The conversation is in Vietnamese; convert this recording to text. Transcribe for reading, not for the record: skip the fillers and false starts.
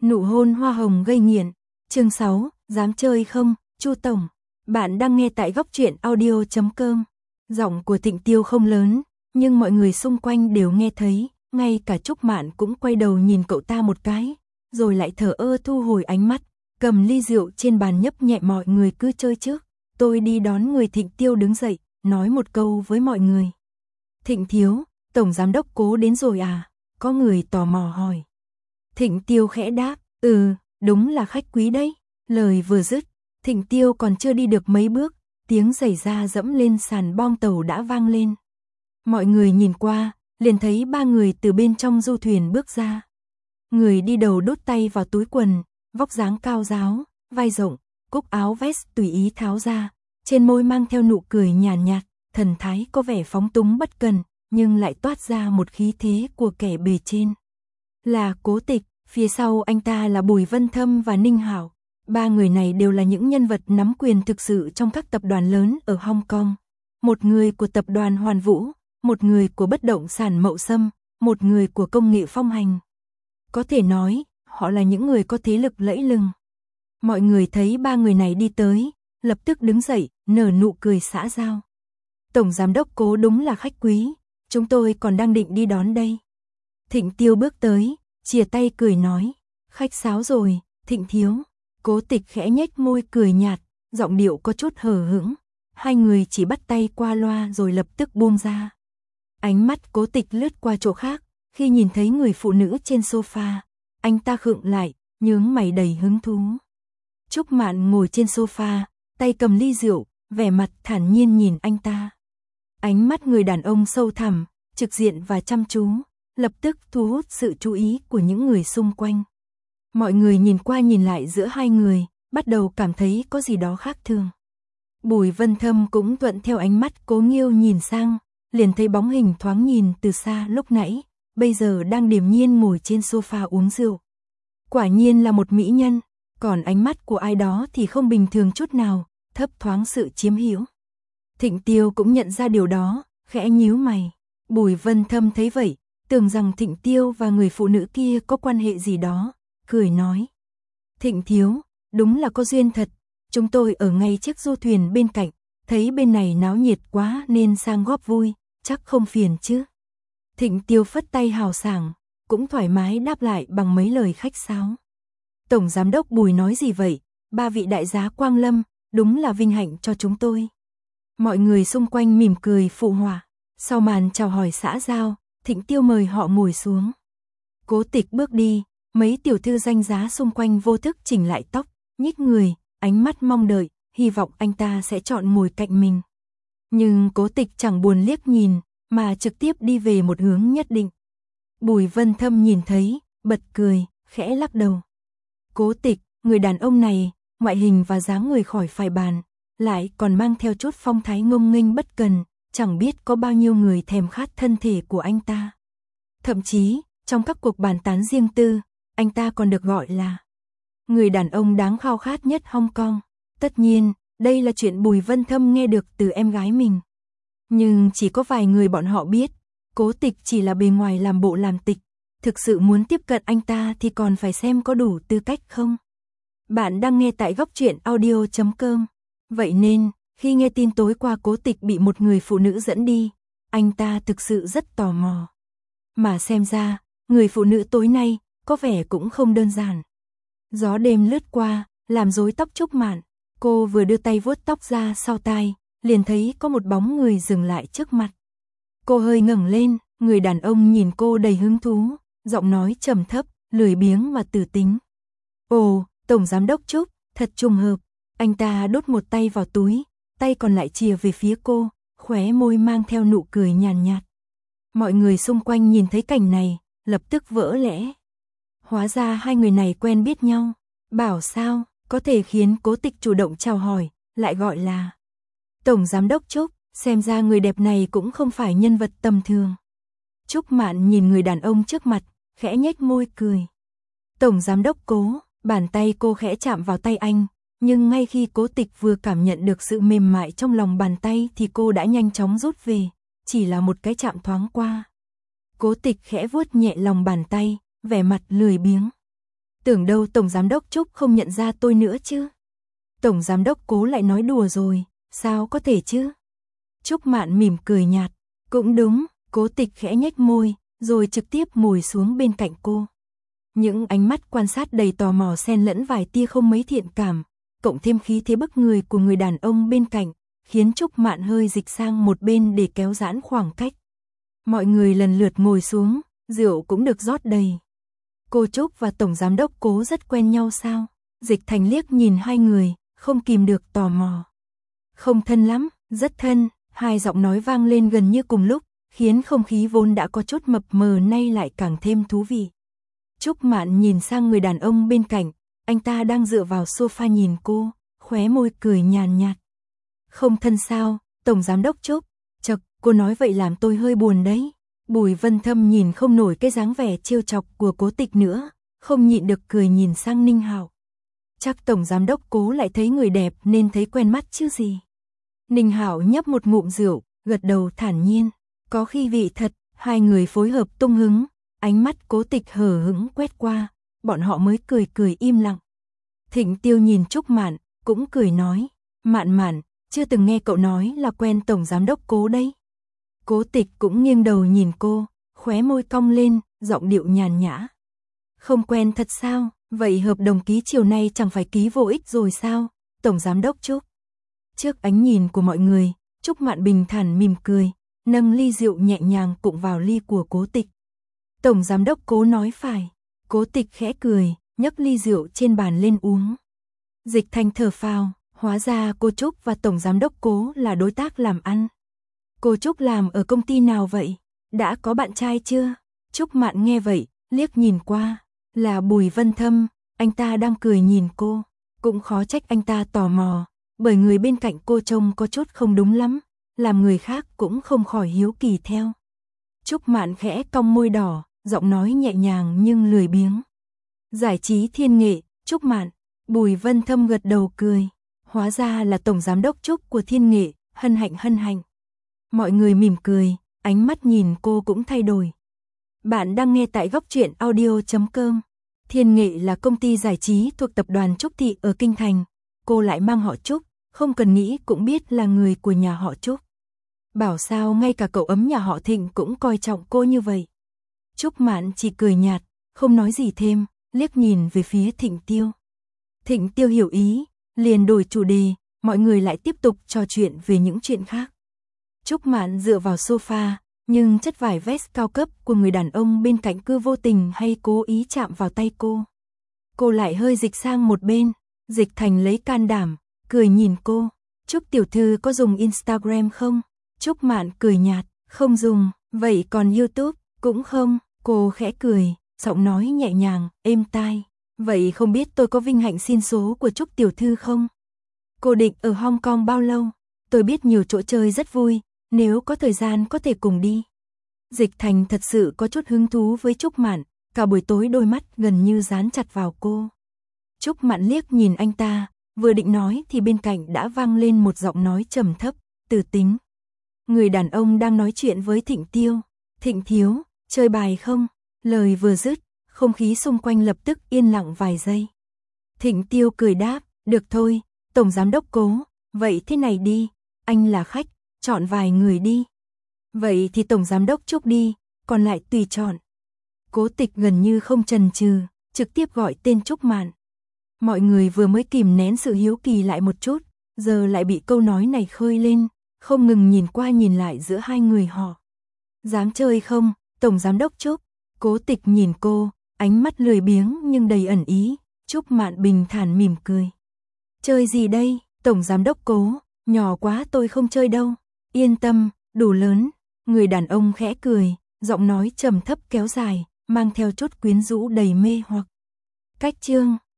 Nụ hôn hoa hồng gây nghiện. Chương 6, dám chơi không, Chu tổng. Bạn đang nghe tại góc truyện audio.com. Giọng của Thịnh Tiêu không lớn, nhưng mọi người xung quanh đều nghe thấy, ngay cả Trúc Mạn cũng quay đầu nhìn cậu ta một cái, rồi lại thở ơ thu hồi ánh mắt, cầm ly rượu trên bàn nhấp nhẹ. Mọi người cứ chơi trước, tôi đi đón người. Thịnh Tiêu đứng dậy, nói một câu với mọi người. Thịnh thiếu, tổng giám đốc Cố đến rồi à? Có người tò mò hỏi. Thịnh Tiêu khẽ đáp, đúng là khách quý đấy. Lời vừa dứt, Thịnh Tiêu còn chưa đi được mấy bước, tiếng giày da dẫm lên sàn bong tàu đã vang lên. Mọi người nhìn qua, liền thấy ba người từ bên trong du thuyền bước ra. Người đi đầu đút tay vào túi quần, vóc dáng cao ráo, vai rộng, cúc áo vest tùy ý tháo ra, trên môi mang theo nụ cười nhàn nhạt, thần thái có vẻ phóng túng bất cần, nhưng lại toát ra một khí thế của kẻ bề trên. Là Cố Tịch, phía sau anh ta là Bùi Vân Thâm và Ninh Hảo. Ba người này đều là những nhân vật nắm quyền thực sự trong các tập đoàn lớn ở Hong Kong. Một người của tập đoàn Hoàn Vũ, một người của bất động sản Mậu Sâm, một người của công nghệ Phong Hành. Có thể nói, họ là những người có thế lực lẫy lừng. Mọi người thấy ba người này đi tới, lập tức đứng dậy, nở nụ cười xã giao. Tổng giám đốc Cố đúng là khách quý, chúng tôi còn đang định đi đón đây. Thịnh Tiêu bước tới, chìa tay cười nói, khách sáo rồi, Thịnh thiếu. Cố Tịch khẽ nhếch môi cười nhạt, giọng điệu có chút hờ hững. Hai người chỉ bắt tay qua loa rồi lập tức buông ra. Ánh mắt Cố Tịch lướt qua chỗ khác, khi nhìn thấy người phụ nữ trên sofa, anh ta khựng lại, nhướng mày đầy hứng thú. Trúc Mạn ngồi trên sofa, tay cầm ly rượu, vẻ mặt thản nhiên nhìn anh ta. Ánh mắt người đàn ông sâu thẳm, trực diện và chăm chú, lập tức thu hút sự chú ý của những người xung quanh. Mọi người nhìn qua nhìn lại giữa hai người, bắt đầu cảm thấy có gì đó khác thường. Bùi Vân Thâm cũng thuận theo ánh mắt Cố Nghiêu nhìn sang, liền thấy bóng hình thoáng nhìn từ xa lúc nãy, bây giờ đang điềm nhiên ngồi trên sofa uống rượu. Quả nhiên là một mỹ nhân, còn ánh mắt của ai đó thì không bình thường chút nào, thấp thoáng sự chiếm hữu. Thịnh Tiêu cũng nhận ra điều đó, khẽ nhíu mày. Bùi Vân Thâm thấy vậy, tưởng rằng Thịnh Tiêu và người phụ nữ kia có quan hệ gì đó, cười nói. Thịnh thiếu, đúng là có duyên thật, chúng tôi ở ngay chiếc du thuyền bên cạnh, thấy bên này náo nhiệt quá nên sang góp vui, chắc không phiền chứ. Thịnh Tiêu phất tay hào sảng, cũng thoải mái đáp lại bằng mấy lời khách sáo. Tổng giám đốc Bùi nói gì vậy, ba vị đại giá quang lâm, đúng là vinh hạnh cho chúng tôi. Mọi người xung quanh mỉm cười phụ họa. Sau màn chào hỏi xã giao, Thịnh Tiêu mời họ ngồi xuống. Cố Tịch bước đi, mấy tiểu thư danh giá xung quanh vô thức chỉnh lại tóc, nhích người, ánh mắt mong đợi, hy vọng anh ta sẽ chọn ngồi cạnh mình. Nhưng Cố Tịch chẳng buồn liếc nhìn, mà trực tiếp đi về một hướng nhất định. Bùi Vân Thâm nhìn thấy, bật cười, khẽ lắc đầu. Cố Tịch, người đàn ông này, ngoại hình và dáng người khỏi phải bàn, lại còn mang theo chút phong thái ngông nghênh bất cần, chẳng biết có bao nhiêu người thèm khát thân thể của anh ta. Thậm chí, trong các cuộc bàn tán riêng tư, anh ta còn được gọi là người đàn ông đáng khao khát nhất Hong Kong. Tất nhiên, đây là chuyện Bùi Vân Thâm nghe được từ em gái mình. Nhưng chỉ có vài người bọn họ biết, Cố Tịch chỉ là bề ngoài làm bộ làm tịch, thực sự muốn tiếp cận anh ta thì còn phải xem có đủ tư cách không. Bạn đang nghe tại góc truyện audio.com. Vậy nên, khi nghe tin tối qua Cố Tịch bị một người phụ nữ dẫn đi, anh ta thực sự rất tò mò. Mà xem ra, người phụ nữ tối nay, có vẻ cũng không đơn giản. Gió đêm lướt qua, làm rối tóc Trúc Mạn, cô vừa đưa tay vuốt tóc ra sau tai, liền thấy có một bóng người dừng lại trước mặt. Cô hơi ngẩng lên, người đàn ông nhìn cô đầy hứng thú, giọng nói trầm thấp, lười biếng mà tử tính. Ồ, Tổng giám đốc Trúc, thật trùng hợp. Anh ta đút một tay vào túi, tay còn lại chìa về phía cô, khóe môi mang theo nụ cười nhàn nhạt. Mọi người xung quanh nhìn thấy cảnh này, lập tức vỡ lẽ. Hóa ra hai người này quen biết nhau. Bảo sao, có thể khiến Cố Tịch chủ động chào hỏi, lại gọi là Tổng giám đốc Trúc, xem ra người đẹp này cũng không phải nhân vật tầm thường. Trúc Mạn nhìn người đàn ông trước mặt, khẽ nhếch môi cười. Tổng giám đốc Cố, bàn tay cô khẽ chạm vào tay anh, nhưng ngay khi Cố Tịch vừa cảm nhận được sự mềm mại trong lòng bàn tay thì cô đã nhanh chóng rút về, chỉ là một cái chạm thoáng qua. Cố Tịch khẽ vuốt nhẹ lòng bàn tay, vẻ mặt lười biếng. Tưởng đâu Tổng Giám đốc Trúc không nhận ra tôi nữa chứ. Tổng Giám đốc Cố lại nói đùa rồi, sao có thể chứ? Trúc Mạn mỉm cười nhạt, cũng đúng, Cố Tịch khẽ nhếch môi, rồi trực tiếp ngồi xuống bên cạnh cô. Những ánh mắt quan sát đầy tò mò xen lẫn vài tia không mấy thiện cảm, cộng thêm khí thế bức người của người đàn ông bên cạnh, khiến Trúc Mạn hơi dịch sang một bên để kéo giãn khoảng cách. Mọi người lần lượt ngồi xuống, rượu cũng được rót đầy. Cô Trúc và Tổng Giám đốc Cố rất quen nhau sao? Dịch Thành liếc nhìn hai người, không kìm được tò mò. Không thân lắm, rất thân, hai giọng nói vang lên gần như cùng lúc, khiến không khí vốn đã có chút mập mờ nay lại càng thêm thú vị. Trúc Mạn nhìn sang người đàn ông bên cạnh, anh ta đang dựa vào sofa nhìn cô, khóe môi cười nhàn nhạt. Không thân sao, Tổng Giám đốc Trúc? Chậc, cô nói vậy làm tôi hơi buồn đấy. Bùi Vân Thâm nhìn không nổi cái dáng vẻ trêu chọc của Cố Tịch nữa, không nhịn được cười nhìn sang Ninh Hạo. Chắc Tổng Giám đốc Cố lại thấy người đẹp nên thấy quen mắt chứ gì. Ninh Hạo nhấp một ngụm rượu, gật đầu thản nhiên. Có khi vị thật, hai người phối hợp tung hứng, ánh mắt Cố Tịch hờ hững quét qua, bọn họ mới cười cười im lặng. Thịnh Tiêu nhìn Trúc Mạn, cũng cười nói, Mạn Mạn, chưa từng nghe cậu nói là quen Tổng Giám đốc Cố đấy. Cố Tịch cũng nghiêng đầu nhìn cô, khóe môi cong lên, giọng điệu nhàn nhã. Không quen thật sao, vậy hợp đồng ký chiều nay chẳng phải ký vô ích rồi sao, Tổng Giám đốc Trúc. Trước ánh nhìn của mọi người, Trúc Mạn bình thản mỉm cười, nâng ly rượu nhẹ nhàng cụng vào ly của Cố Tịch. Tổng Giám đốc Cố nói phải. Cố Tịch khẽ cười, nhấc ly rượu trên bàn lên uống. Dịch Thành thở phào, hóa ra cô Trúc và Tổng Giám đốc Cố là đối tác làm ăn. Cô Trúc làm ở công ty nào vậy? Đã có bạn trai chưa? Trúc Mạn nghe vậy, liếc nhìn qua, là Bùi Vân Thâm, anh ta đang cười nhìn cô, cũng khó trách anh ta tò mò, bởi người bên cạnh cô trông có chút không đúng lắm, làm người khác cũng không khỏi hiếu kỳ theo. Trúc Mạn khẽ cong môi đỏ, giọng nói nhẹ nhàng nhưng lười biếng. Giải trí thiên nghệ, Trúc Mạn. Bùi Vân Thâm gật đầu cười, hóa ra là Tổng Giám đốc Trúc của thiên nghệ, hân hạnh hân hạnh. Mọi người mỉm cười, ánh mắt nhìn cô cũng thay đổi. Bạn đang nghe tại Góc Truyện Audio.com. Thiên Nghệ là công ty giải trí thuộc tập đoàn Trúc Thị ở Kinh Thành. Cô lại mang họ Trúc, không cần nghĩ cũng biết là người của nhà họ Trúc. Bảo sao ngay cả cậu ấm nhà họ Thịnh cũng coi trọng cô như vậy. Trúc Mạn chỉ cười nhạt, không nói gì thêm, liếc nhìn về phía Thịnh Tiêu. Thịnh Tiêu hiểu ý, liền đổi chủ đề, mọi người lại tiếp tục trò chuyện về những chuyện khác. Trúc Mạn dựa vào sofa, nhưng chất vải vest cao cấp của người đàn ông bên cạnh cứ vô tình hay cố ý chạm vào tay cô. Cô lại hơi dịch sang một bên, Dịch Thành lấy can đảm, cười nhìn cô. Trúc tiểu thư có dùng Instagram không? Trúc Mạn cười nhạt, không dùng, vậy còn YouTube, cũng không. Cô khẽ cười, giọng nói nhẹ nhàng, êm tai. Vậy không biết tôi có vinh hạnh xin số của Trúc tiểu thư không? Cô định ở Hong Kong bao lâu? Tôi biết nhiều chỗ chơi rất vui, nếu có thời gian có thể cùng đi. Dịch Thành thật sự có chút hứng thú với Trúc Mạn, cả buổi tối đôi mắt gần như dán chặt vào cô. Trúc Mạn liếc nhìn anh ta, vừa định nói thì bên cạnh đã vang lên một giọng nói trầm thấp, Từ Tính. Người đàn ông đang nói chuyện với Thịnh Tiêu. Thịnh thiếu, chơi bài không? Lời vừa dứt, không khí xung quanh lập tức yên lặng vài giây. Thịnh Tiêu cười đáp, được thôi, Tổng Giám đốc Cố, vậy thế này đi, anh là khách, chọn vài người đi. Vậy thì Tổng Giám đốc Trúc đi, còn lại tùy chọn. Cố Tịch gần như không chần chừ, trực tiếp gọi tên Trúc Mạn. Mọi người vừa mới kìm nén sự hiếu kỳ lại một chút, giờ lại bị câu nói này khơi lên, không ngừng nhìn qua nhìn lại giữa hai người họ. Dám chơi không, Tổng Giám đốc Trúc? Cố Tịch nhìn cô, ánh mắt lười biếng nhưng đầy ẩn ý. Trúc Mạn bình thản mỉm cười. Chơi gì đây, Tổng Giám đốc Cố? Nhỏ quá tôi không chơi đâu. Yên tâm, đủ lớn. Người đàn ông khẽ cười, giọng nói trầm thấp kéo dài, mang theo chút quyến rũ đầy mê hoặc. Cách chương